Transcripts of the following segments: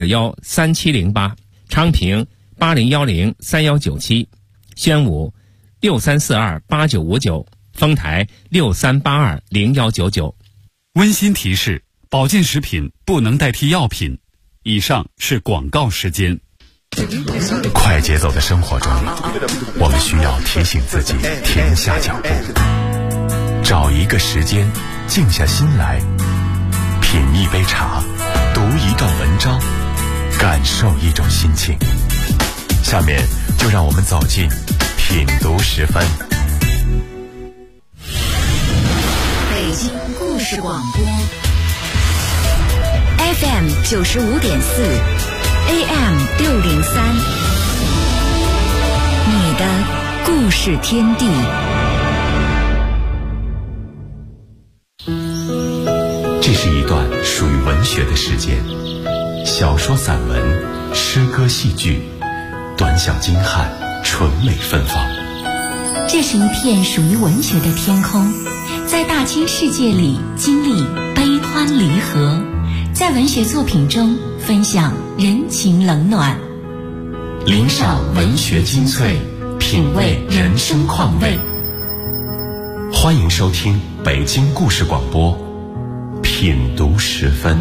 02213708，昌平80103197，宣武63428959，丰台63820199。 温馨提示：保健食品不能代替药品。以上是广告时间。 快节奏的生活中，我们需要提醒自己停下脚步，找一个时间静下心来，品一杯茶，读一段文章，感受一种心情。下面就让我们走进品读10分。 北京故事广播 FM 95.4 AM 603，你的故事天地。 这是一段属于文学的时间，小说、散文、诗歌、戏剧，短小精悍，纯美芬芳。 这是一片属于文学的天空，在大千世界里经历悲欢离合，在文学作品中分享人情冷暖， 领赏文学精粹，品味人生况味。欢迎收听北京故事广播品读10分。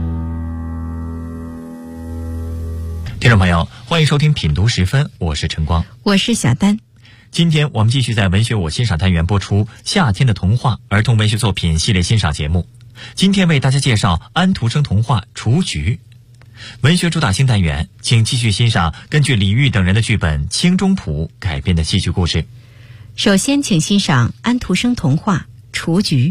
听众朋友，欢迎收听品读10分，我是陈光， 我是小丹。 今天我们继续在文学我欣赏单元播出夏天的童话儿童文学作品系列欣赏节目。今天为大家介绍安徒生童话《雏菊》。文学主打新单元，请继续欣赏根据李煜等人的剧本《清中谱》改编的戏剧故事。 首先请欣赏安徒生童话《雏菊》。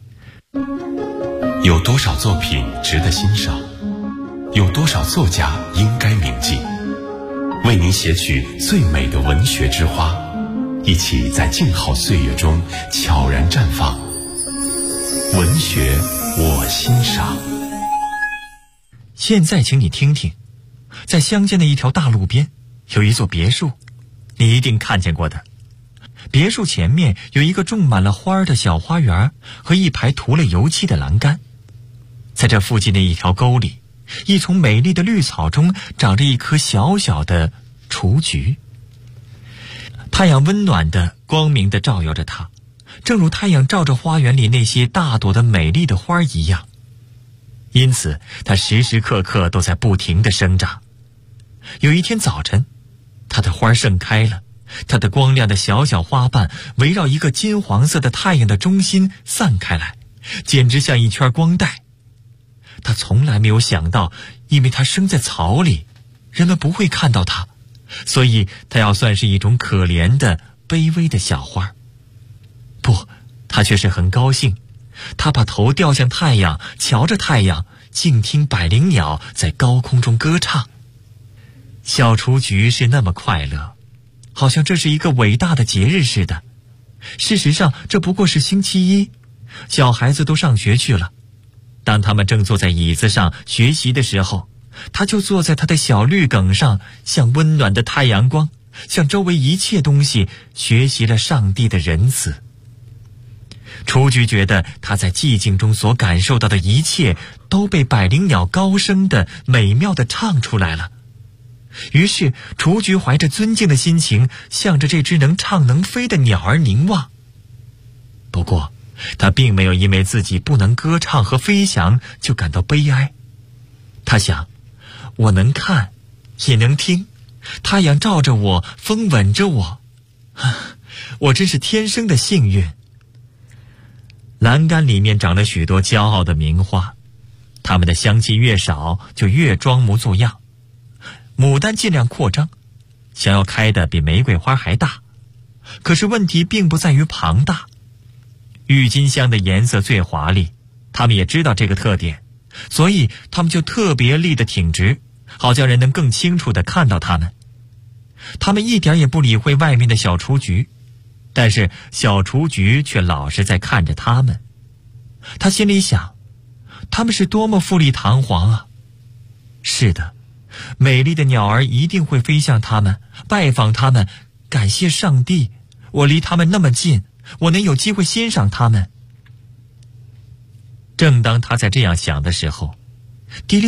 有多少作品值得欣赏？有多少作家应该铭记？为您写取最美的文学之花，一起在静好岁月中悄然绽放。文学我欣赏。 现在请你听听，在乡间的一条大路边有一座别墅，你一定看见过的。别墅前面有一个种满了花的小花园和一排涂了油漆的栏杆。在这附近的一条沟里，一丛美丽的绿草中长着一棵小小的雏菊。太阳温暖的、光明的照耀着它，正如太阳照着花园里那些大朵的美丽的花一样。因此它时时刻刻都在不停地生长。有一天早晨，它的花盛开了，它的光亮的小小花瓣围绕一个金黄色的太阳的中心散开来，简直像一圈光带。他从来没有想到，因为它生在草里，人们不会看到它，所以它要算是一种可怜的卑微的小花。不，他却是很高兴。他把头掉向太阳，瞧着太阳，静听百灵鸟在高空中歌唱。小雏菊是那么快乐，好像这是一个伟大的节日似的。事实上，这不过是星期一，小孩子都上学去了。当他们正坐在椅子上学习的时候，他就坐在他的小绿梗上，向温暖的太阳光，向周围一切东西学习了上帝的仁慈。雏菊觉得他在寂静中所感受到的一切都被百灵鸟高声的美妙的唱出来了。于是雏菊怀着尊敬的心情，向着这只能唱能飞的鸟儿凝望。不过他并没有因为自己不能歌唱和飞翔就感到悲哀。他想，我能看也能听，太阳照着我，风吻着我，我真是天生的幸运。栏杆里面长了许多骄傲的名花，它们的香气越少，就越装模作样。牡丹尽量扩张，想要开得比玫瑰花还大。可是问题并不在于庞大。郁金香的颜色最华丽，他们也知道这个特点，所以他们就特别立得挺直，好叫人能更清楚地看到它们。他们一点也不理会外面的小雏菊，但是小雏菊却老是在看着他们。他心里想，他们是多么富丽堂皇啊！是的，美丽的鸟儿一定会飞向他们，拜访他们。感谢上帝，我离他们那么近，我能有机会欣赏他们。正当他在这样想的时候，滴哩，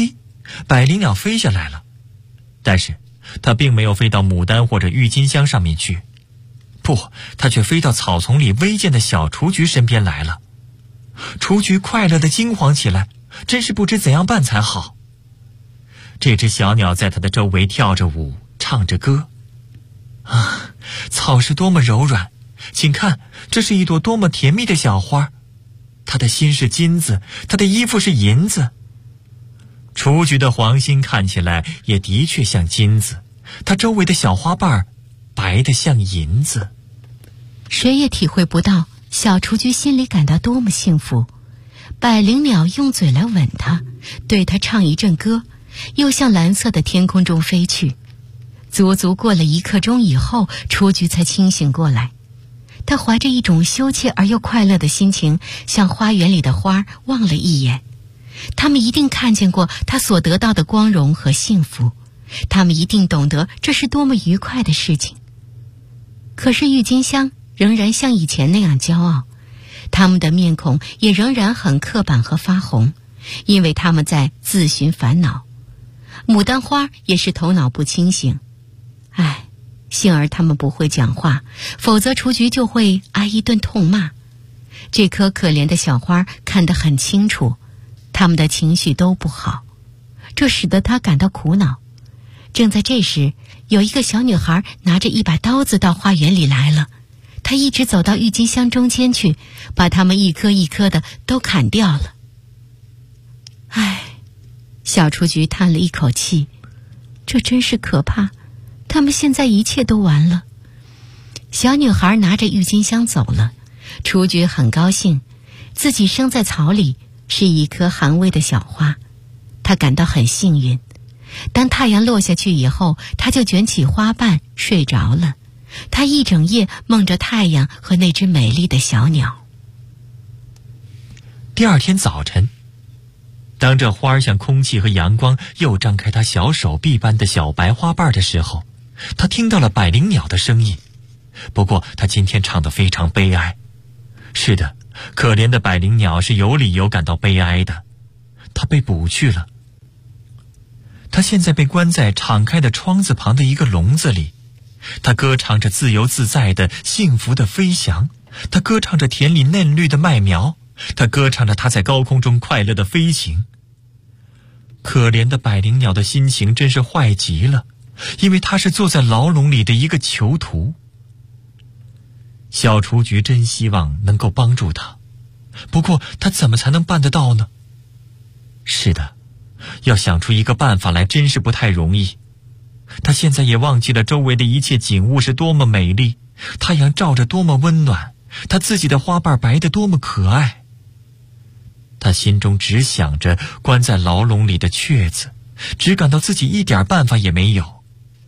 百灵鸟飞下来了，但是它并没有飞到牡丹或者郁金香上面去，不，它却飞到草丛里微贱的小雏菊身边来了。雏菊快乐地惊慌起来，真是不知怎样办才好。这只小鸟在它的周围跳着舞，唱着歌。啊，草是多么柔软，请看，这是一朵多么甜蜜的小花。它的心是金子，它的衣服是银子。雏菊的黄心看起来也的确像金子，它周围的小花瓣白得像银子。 谁也体会不到小雏菊心里感到多么幸福。百灵鸟用嘴来吻它，对它唱一阵歌，又向蓝色的天空中飞去。足足过了1刻钟以后，雏菊才清醒过来。他怀着一种羞怯而又快乐的心情，向花园里的花望了一眼。他们一定看见过他所得到的光荣和幸福，他们一定懂得这是多么愉快的事情。可是郁金香仍然像以前那样骄傲，他们的面孔也仍然很刻板和发红，因为他们在自寻烦恼。牡丹花也是头脑不清醒。唉，幸而他们不会讲话，否则雏菊就会挨一顿痛骂。这颗可怜的小花看得很清楚，他们的情绪都不好，这使得他感到苦恼。正在这时，有一个小女孩拿着一把刀子到花园里来了。她一直走到郁金香中间去，把它们一颗一颗的都砍掉了。唉，小雏菊叹了一口气，这真是可怕，他们现在一切都完了。小女孩拿着郁金香走了，雏菊很高兴，自己生在草里，是一颗寒微的小花，她感到很幸运。当太阳落下去以后，她就卷起花瓣睡着了。她一整夜梦着太阳和那只美丽的小鸟。 第二天早晨，当这花向空气和阳光又张开它小手臂般的小白花瓣的时候，他听到了百灵鸟的声音。不过他今天唱得非常悲哀。是的，可怜的百灵鸟是有理由感到悲哀的，它被捕去了。它现在被关在敞开的窗子旁的一个笼子里，它歌唱着自由自在的幸福的飞翔，它歌唱着田里嫩绿的麦苗，它歌唱着它在高空中快乐的飞行。可怜的百灵鸟的心情真是坏极了，因为它是坐在牢笼里的一个囚徒。小雏菊真希望能够帮助他，不过他怎么才能办得到呢？是的，要想出一个办法来真是不太容易。他现在也忘记了周围的一切景物是多么美丽，太阳照着多么温暖，他自己的花瓣白得多么可爱。他心中只想着关在牢笼里的雀子，只感到自己一点办法也没有。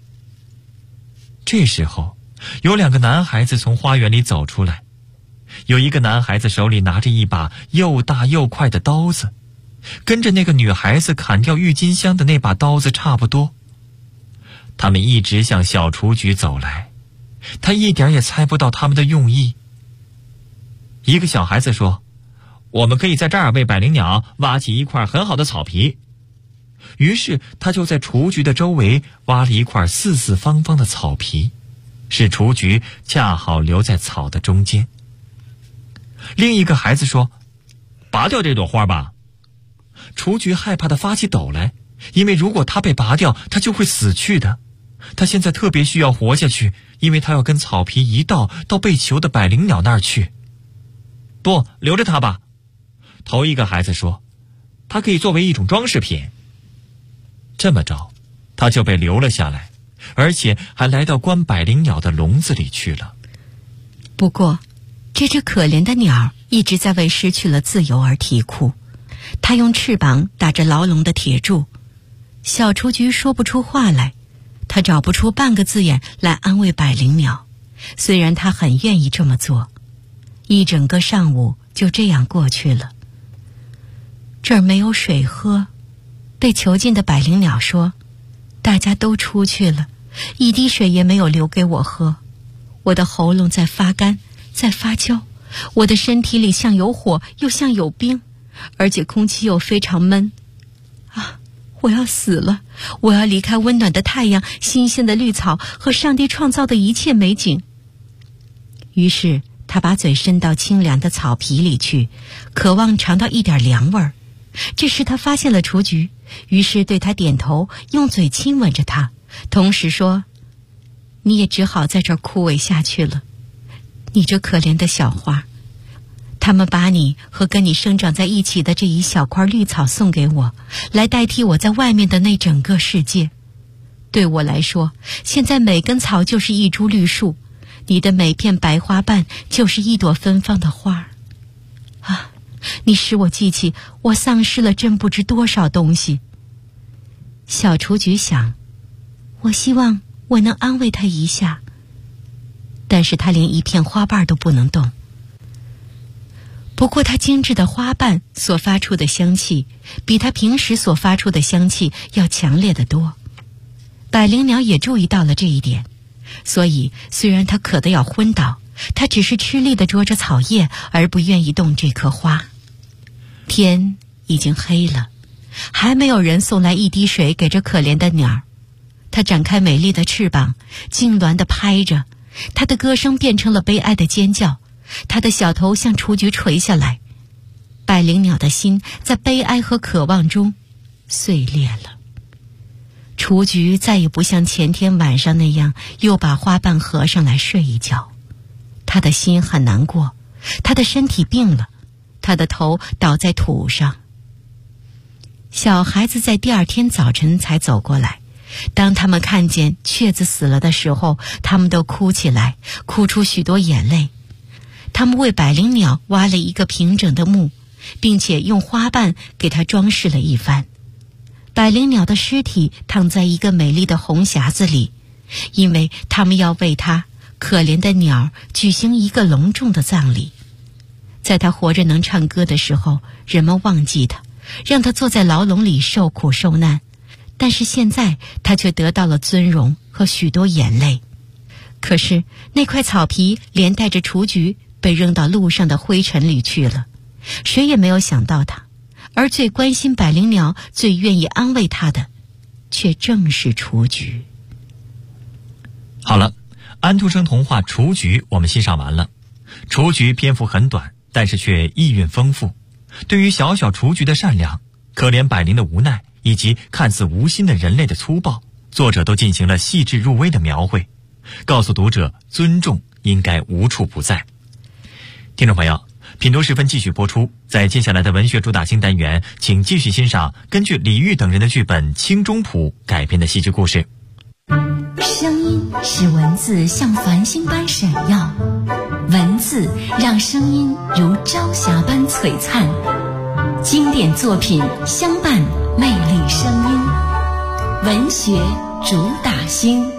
这时候，有2个男孩子从花园里走出来，有一个男孩子手里拿着一把又大又快的刀子，跟着那个女孩子砍掉郁金香的那把刀子差不多。他们一直向小雏菊走来，他一点也猜不到他们的用意。一个小孩子说：“我们可以在这儿为百灵鸟挖起一块很好的草皮。”于是他就在雏菊的周围挖了一块四四方方的草皮，使雏菊恰好留在草的中间。另一个孩子说：“拔掉这朵花吧。”雏菊害怕地发起抖来，因为如果它被拔掉，它就会死去的。它现在特别需要活下去，因为它要跟草皮一道到被囚的百灵鸟那儿去。不，留着它吧。头一个孩子说：“它可以作为一种装饰品。”这么着，它就被留了下来，而且还来到关百灵鸟的笼子里去了。 不过，这只可怜的鸟一直在为失去了自由而啼哭，它用翅膀打着牢笼的铁柱。小雏菊说不出话来，它找不出半个字眼来安慰百灵鸟，虽然它很愿意这么做。一整个上午就这样过去了。这儿没有水喝，被囚禁的百灵鸟说，大家都出去了，一滴水也没有留给我喝。我的喉咙在发干，在发焦，我的身体里像有火又像有冰，而且空气又非常闷。啊， 我要死了，我要离开温暖的太阳、新鲜的绿草和上帝创造的一切美景。于是他把嘴伸到清凉的草皮里去，渴望尝到一点凉味儿。这时他发现了雏菊，于是对他点头，用嘴亲吻着他，同时说：你也只好在这儿枯萎下去了，你这可怜的小花。他们把你和跟你生长在一起的这一小块绿草送给我，来代替我在外面的那整个世界。对我来说，现在每根草就是一株绿树，你的每片白花瓣就是一朵芬芳的花。啊，你使我记起我丧失了真不知多少东西。小雏菊想，我希望我能安慰它一下，但是它连一片花瓣都不能动。不过它精致的花瓣所发出的香气，比它平时所发出的香气要强烈得多。百灵鸟也注意到了这一点，所以虽然它渴得要昏倒，它只是吃力地啄着草叶，而不愿意动这棵花。天已经黑了，还没有人送来一滴水给这可怜的鸟儿。它展开美丽的翅膀，痉挛地拍着，它的歌声变成了悲哀的尖叫。他的小头向雏菊垂下来，百灵鸟的心在悲哀和渴望中碎裂了。雏菊再也不像前天晚上那样又把花瓣合上来睡一觉，他的心很难过，他的身体病了，他的头倒在土上。小孩子在第二天早晨才走过来，当他们看见雀子死了的时候，他们都哭起来，哭出许多眼泪。他们为百灵鸟挖了一个平整的墓，并且用花瓣给它装饰了一番。百灵鸟的尸体躺在一个美丽的红匣子里，因为他们要为它可怜的鸟举行一个隆重的葬礼。在它活着能唱歌的时候，人们忘记它，让它坐在牢笼里受苦受难，但是现在它却得到了尊荣和许多眼泪。可是那块草皮连带着雏菊被扔到路上的灰尘里去了，谁也没有想到它，而最关心百灵鸟、最愿意安慰它的，却正是雏菊。 好了，安徒生童话《雏菊》我们欣赏完了。雏菊篇幅很短，但是却意蕴丰富。对于小小雏菊的善良、可怜百灵的无奈，以及看似无心的人类的粗暴，作者都进行了细致入微的描绘，告诉读者尊重应该无处不在。听众朋友，品读时分继续播出，在接下来的文学主打新单元，请继续欣赏根据李煜等人的剧本《清中谱》改编的戏剧故事。 声音使文字像繁星般闪耀，文字让声音如朝霞般璀璨。经典作品相伴，魅力声音，文学主打星。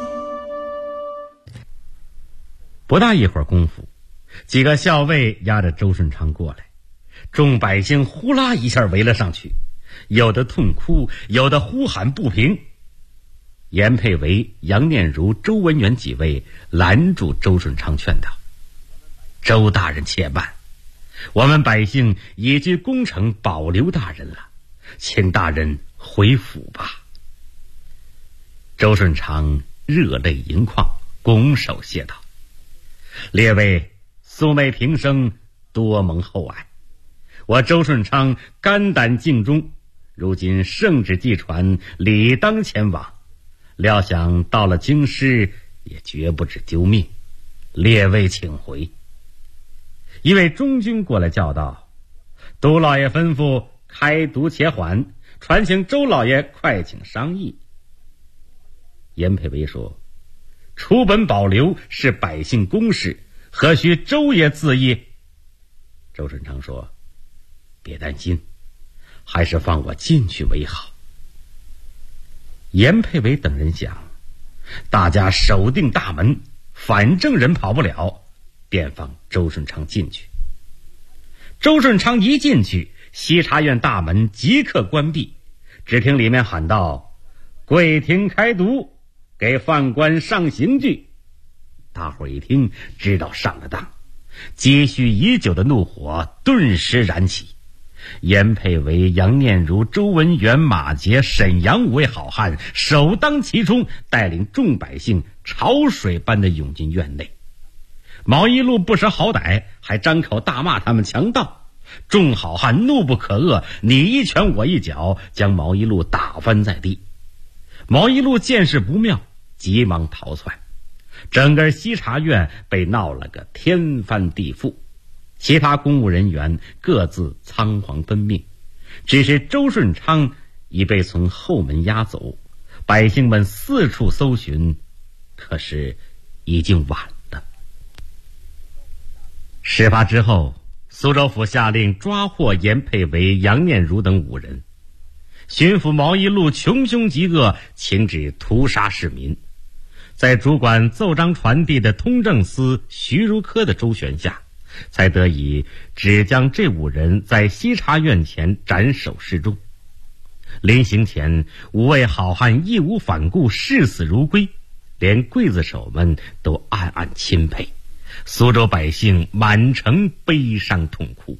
不大一会儿功夫，几个校尉押着周顺昌过来，众百姓呼啦一下围了上去，有的痛哭，有的呼喊不平。严佩维、杨念如、周文元几位拦住周顺昌，劝道：周大人且慢，我们百姓已居攻城保留大人了，请大人回府吧。周顺昌热泪盈眶，拱手谢道：列位素昧平生，多蒙厚爱，我周顺昌肝胆尽忠，如今圣旨既传，理当前往，料想到了京师，也绝不止丢命，列位请回。一位中军过来叫道：都老爷吩咐开读且缓，传请周老爷快请商议。严佩维说：出本保留是百姓公事，何须周爷自议？周顺昌说：别担心，还是放我进去为好。严佩维等人想，大家守定大门，反正人跑不了，便放周顺昌进去。周顺昌一进去，西茶院大门即刻关闭，只听里面喊道：贵庭开读，给犯官上刑具。大伙一听，知道上了当，积蓄已久的怒火顿时燃起， 严佩维、杨念如、周文元、马杰、沈阳5位好汉首当其冲，带领众百姓潮水般的涌进院内。毛一路不识好歹，还张口大骂他们强盗。众好汉怒不可遏，你一拳我一脚，将毛一路打翻在地。毛一路见势不妙，急忙逃窜。整个西茶院被闹了个天翻地覆，其他公务人员各自仓皇奔命，只是周顺昌已被从后门押走。百姓们四处搜寻，可是已经晚了。事发之后，苏州府下令抓获严佩维、杨念如等5人。巡抚毛一路穷凶极恶，请旨屠杀市民。在主管奏章传递的通政司徐如科的周旋下，才得以只将这5人在西茶院前斩首示众。临行前，5位好汉义无反顾，视死如归，连刽子手们都暗暗钦佩。苏州百姓满城悲伤痛哭。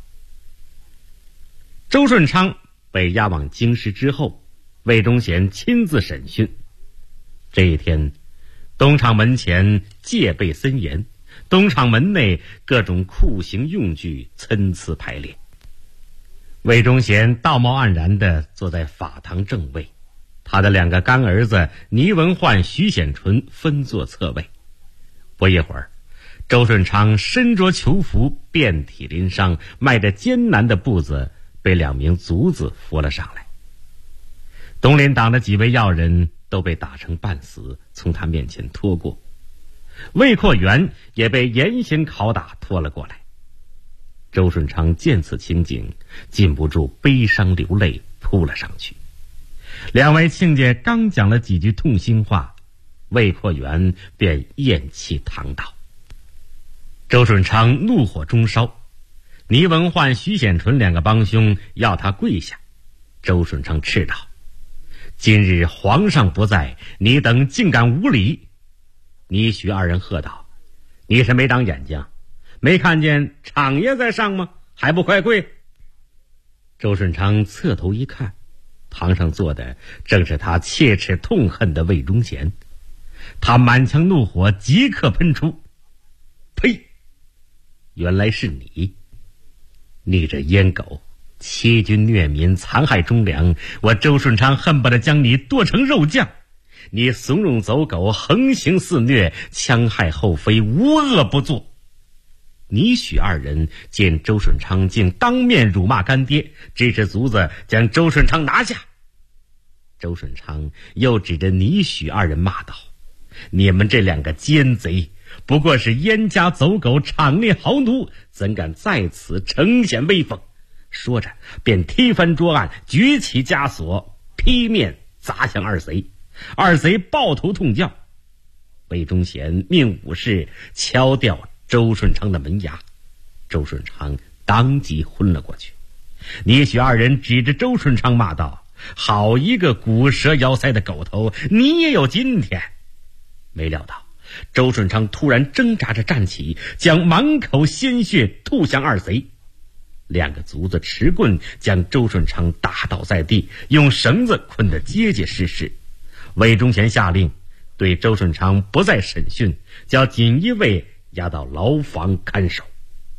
周顺昌被押往京师之后，魏忠贤亲自审讯。这一天，东厂门前戒备森严，东厂门内各种酷刑用具参差排列。魏忠贤道貌岸然地坐在法堂正位，他的2个干儿子倪文焕、徐显纯分坐侧位。不一会儿，周顺昌身着囚服，遍体鳞伤，迈着艰难的步子被2名卒子扶了上来。东林党的几位要人都被打成半死，从他面前拖过。魏扩元也被严刑拷打拖了过来。周顺昌见此情景，禁不住悲伤流泪，扑了上去。2位亲家刚讲了几句痛心话，魏扩元便咽气躺倒。周顺昌怒火中烧，倪文焕、徐显纯2个帮凶要他跪下。周顺昌斥道：今日皇上不在，你等竟敢无礼！倪徐2人喝道：你是没长眼睛，没看见厂爷在上吗？还不快跪！周顺昌侧头一看，堂上坐的正是他切齿痛恨的魏忠贤。他满腔怒火即刻喷出：呸！原来是你这阉狗，欺君虐民，残害忠良，我周顺昌恨不得将你剁成肉酱。你怂恿走狗，横行肆虐，戕害后妃，无恶不作。倪许2人见周顺昌竟当面辱骂干爹，支持卒子将周顺昌拿下。周顺昌又指着倪许2人骂道：你们这2个奸贼，不过是阉家走狗，场内豪奴，怎敢在此呈现威风？说着便踢翻桌案，举起枷锁，劈面砸向2贼。2贼抱头痛叫。魏忠贤命武士敲掉周顺昌的门牙，周顺昌当即昏了过去。倪许2人指着周顺昌骂道：好一个骨蛇摇腮的狗头，你也有今天！没料到周顺昌突然挣扎着站起，将满口鲜血吐向2贼。2个卒子持棍将周顺昌打倒在地，用绳子捆得结结实实。魏忠贤下令对周顺昌不再审讯，叫锦衣卫押到牢房看守。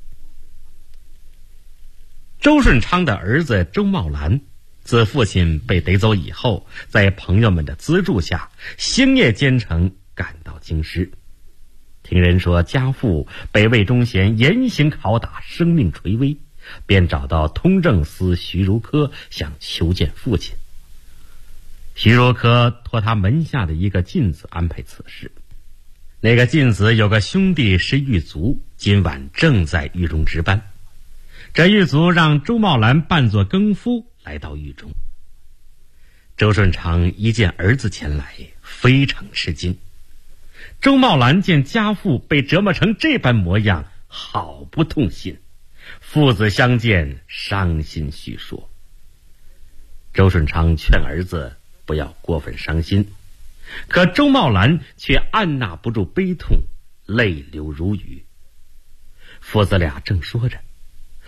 周顺昌的儿子周茂兰自父亲被逮走以后，在朋友们的资助下，星夜兼程赶到京师。听人说家父被魏忠贤严刑拷打，生命垂危，便找到通政司徐如科，想求见父亲。徐如科托他门下的一个进子安排此事。那个进子有个兄弟是狱卒，今晚正在狱中值班。这狱卒让周茂兰扮作更夫来到狱中。周顺昌一见儿子前来，非常吃惊。周茂兰见家父被折磨成这般模样，好不痛心。父子相见，伤心叙说。周顺昌劝儿子不要过分伤心，可周茂兰却按捺不住悲痛，泪流如雨。父子俩正说着，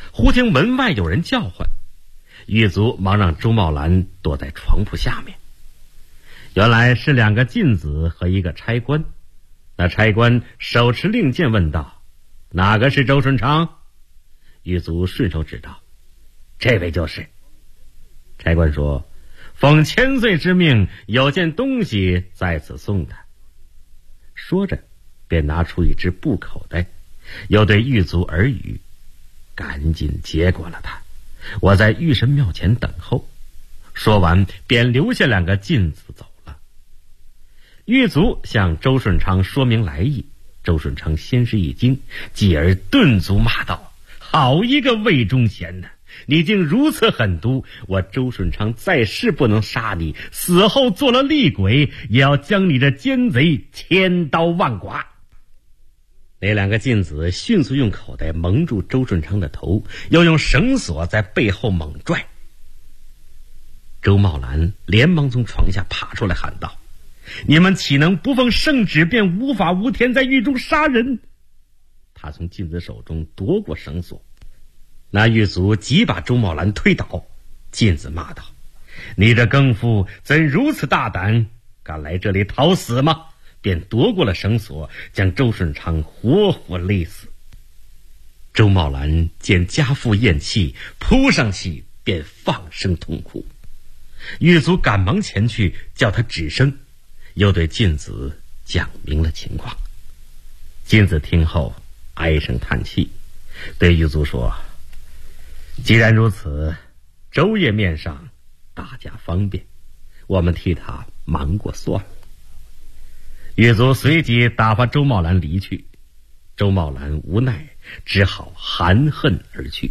忽听门外有人叫唤，狱卒忙让周茂兰躲在床铺下面。原来是2个禁子和1个差官。那差官手持令箭问道：“哪个是周顺昌？”狱卒顺手指道：“这位就是。”差官说：“奉千岁之命，有件东西在此送他。”说着便拿出一只布口袋，又对狱卒耳语：“赶紧接过了他，我在御神庙前等候。”说完便留下2个禁子走了。狱卒向周顺昌说明来意，周顺昌先是一惊，继而顿足骂道：“好一个魏忠贤呐！你竟如此狠毒！我周顺昌在世不能杀你，死后做了厉鬼，也要将你这奸贼千刀万剐！”那2个禁子迅速用口袋蒙住周顺昌的头，又用绳索在背后猛拽。周茂兰连忙从床下爬出来喊道：“你们岂能不奉圣旨便无法无天在狱中杀人？”他从禁子手中夺过绳索，那狱卒即把周茂兰推倒。禁子骂道：“你这更夫怎如此大胆，敢来这里讨死吗？”便夺过了绳索，将周顺昌活活勒死。周茂兰见家父咽气，扑上去便放声痛哭。狱卒赶忙前去叫他止声，又对禁子讲明了情况。禁子听后唉声叹气，对狱卒说：“既然如此，周爷面上大家方便，我们替他瞒过算了。”狱卒随即打发周茂兰离去。周茂兰无奈，只好含恨而去。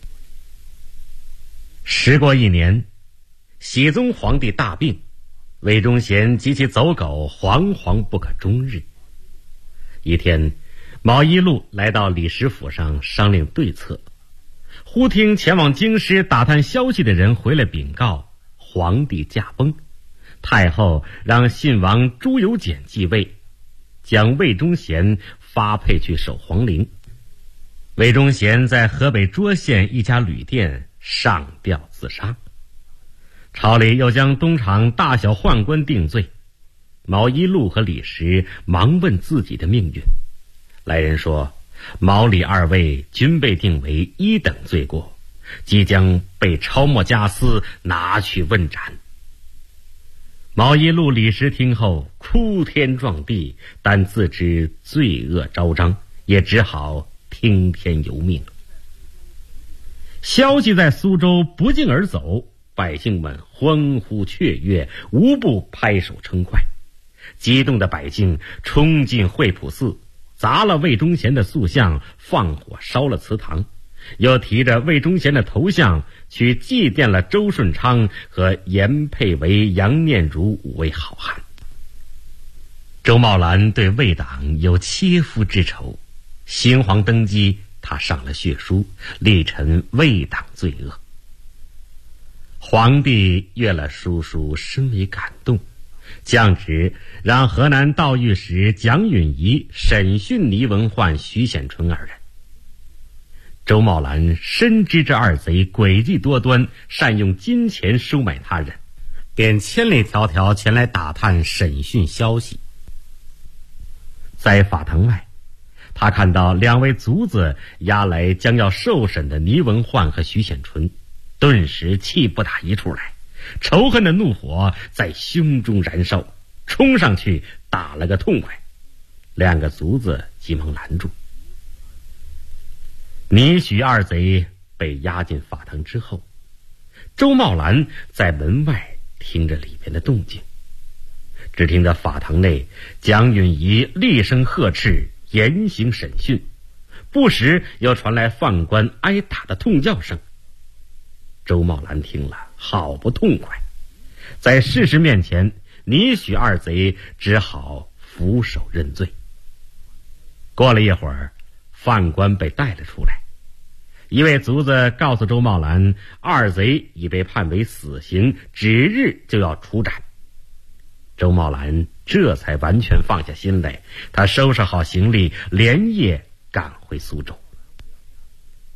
时过1年，熹宗皇帝大病，魏忠贤及其走狗惶惶不可终日。一天，毛一路来到李石府上商量对策，忽听前往京师打探消息的人回来禀告，皇帝驾崩，太后让信王朱由检继位，将魏忠贤发配去守皇陵。魏忠贤在河北涿县一家旅店上吊自杀。朝里又将东厂大小宦官定罪。毛一路和李石忙问自己的命运。来人说，毛李2位均被定为1等罪过，即将被抄没家私，拿去问斩。毛一路、李石听后哭天撞地，但自知罪恶昭彰，也只好听天由命。消息在苏州不胫而走，百姓们欢呼雀跃，无不拍手称快。激动的百姓冲进惠普寺，砸了魏忠贤的塑像，放火烧了祠堂，又提着魏忠贤的头像去祭奠了周顺昌和严佩维、杨念如5位好汉。周茂兰对魏党有切肤之仇，新皇登基，他上了血书，力陈魏党罪恶。皇帝阅了书深为感动，降旨让河南道御史蒋允仪审讯倪文焕、徐显纯2人。周茂兰深知这2贼诡计多端，善用金钱收买他人，便千里迢迢前来打探审讯消息。在法堂外，他看到2位卒子押来将要受审的倪文焕和徐显纯，顿时气不打一处来，仇恨的怒火在胸中燃烧，冲上去打了个痛快。2个卒子急忙拦住。倪许2贼被押进法堂之后，周茂兰在门外听着里边的动静。只听得法堂内蒋允仪厉声呵斥，严刑审讯，不时又传来犯官挨打的痛叫声。周茂兰听了好不痛快，在事实面前，倪许2贼只好俯首认罪。过了一会儿，犯官被带了出来，一位卒子告诉周茂兰，2贼已被判为死刑，指日就要处斩。周茂兰这才完全放下心来，他收拾好行李，连夜赶回苏州。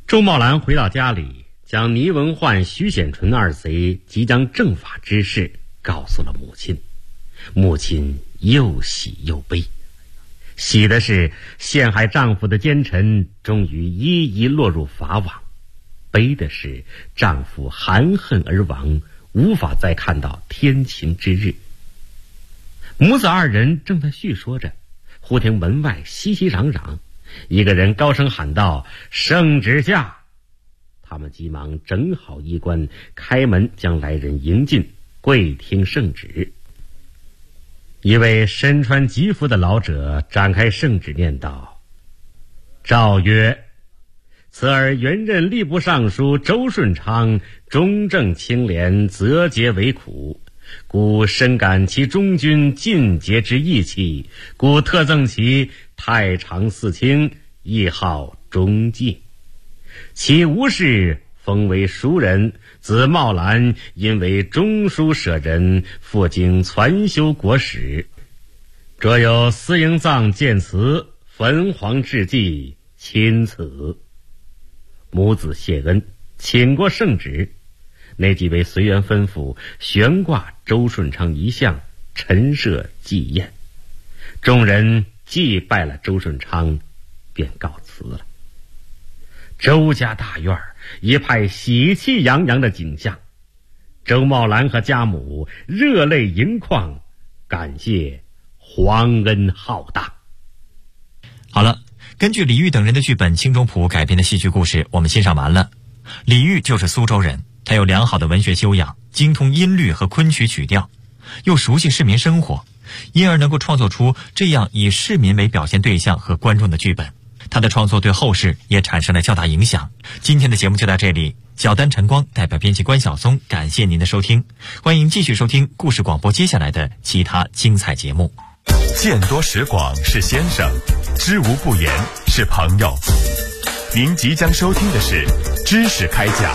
周茂兰回到家里，将倪文焕、徐显纯二贼即将正法之事告诉了母亲。母亲又喜又悲，喜的是陷害丈夫的奸臣终于一一落入法网，悲的是丈夫含恨而亡，无法再看到天晴之日。母子二人正在叙说着，忽听门外熙熙攘攘，一个人高声喊道：圣旨下！他们急忙整好衣冠，开门将来人迎进，跪听圣旨。一位身穿吉服的老者展开圣旨念道：诏曰，此儿原任吏部尚书周顺昌忠正清廉，择节为苦，故深感其忠君尽节之义气，故特赠其太常寺卿，谥号忠介。其无事封为书人，子茂兰因为中书舍人，赴京传修国史。着有司营藏见词，焚黄致祭，钦此。母子谢恩，请过圣旨。那几位随员吩咐悬挂周顺昌遗像，陈设祭宴。众人祭拜了周顺昌，便告辞了。周家大院一派喜气洋洋的景象，周茂兰和家母热泪盈眶，感谢皇恩浩大。 好了，根据李煜等人的剧本《青中谱》改编的戏剧故事我们欣赏完了。李煜就是苏州人，他有良好的文学修养，精通音律和昆曲曲调，又熟悉市民生活，因而能够创作出这样以市民为表现对象和观众的剧本。他的创作对后世也产生了较大影响。今天的节目就到这里，小丹晨光代表编辑关晓松感谢您的收听，欢迎继续收听故事广播接下来的其他精彩节目。 见多识广是先生，知无不言是朋友。您即将收听的是知识开讲。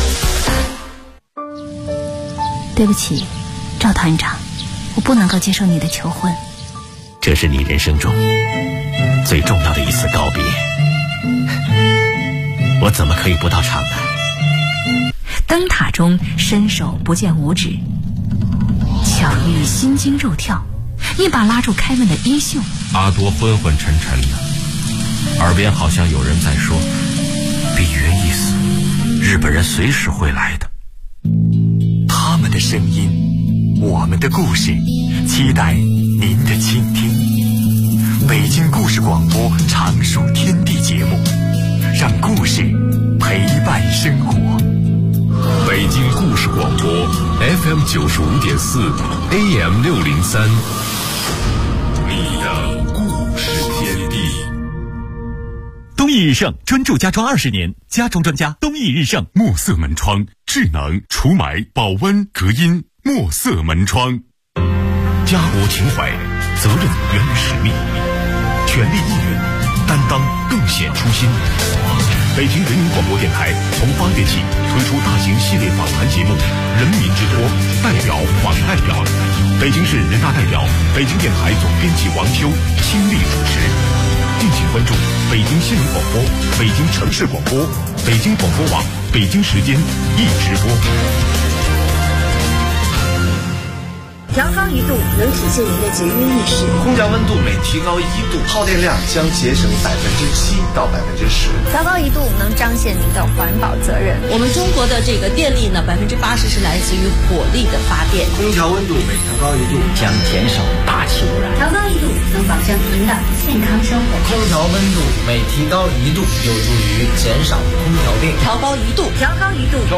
对不起，赵团长，我不能够接受你的求婚。 这是你人生中最重要的一次告别，我怎么可以不到场呢？ 灯塔中伸手不见五指，巧遇心惊肉跳，一把拉住开门的衣袖。 阿多昏昏沉沉的，耳边好像有人在说：比约一死，日本人随时会来的。 他们的声音，我们的故事，期待您的倾听。北京故事广播常数天地节目，让故事陪伴生活。 北京故事广播 FM 95.4 AM 603，你的故事天地。 东义日盛专注家装20年，家装专家东义日盛。墨色门窗，智能除霾、保温、隔音。墨色门窗，家国情怀，责任源于使命，全力应援，担当更显初心。北京人民广播电台从8月起推出大型系列访谈节目《人民之托》，代表访代表。北京市人大代表、北京电台总编辑王秋亲力主持。敬请关注北京新闻广播、北京城市广播、北京广播网、北京时间一直播。 调高1度能体现您的节约意识。 空调温度每提高1度，耗电量将节省7%到10%。 调高1度能彰显您的环保责任。 我们中国的这个电力呢，80%是来自于火力的发电。 空调温度每调高1度将减少大气污染。 调高1度能保证您的健康生活。 空调温度每提高1度，有助于减少空调电。 调高1度， 调高1度。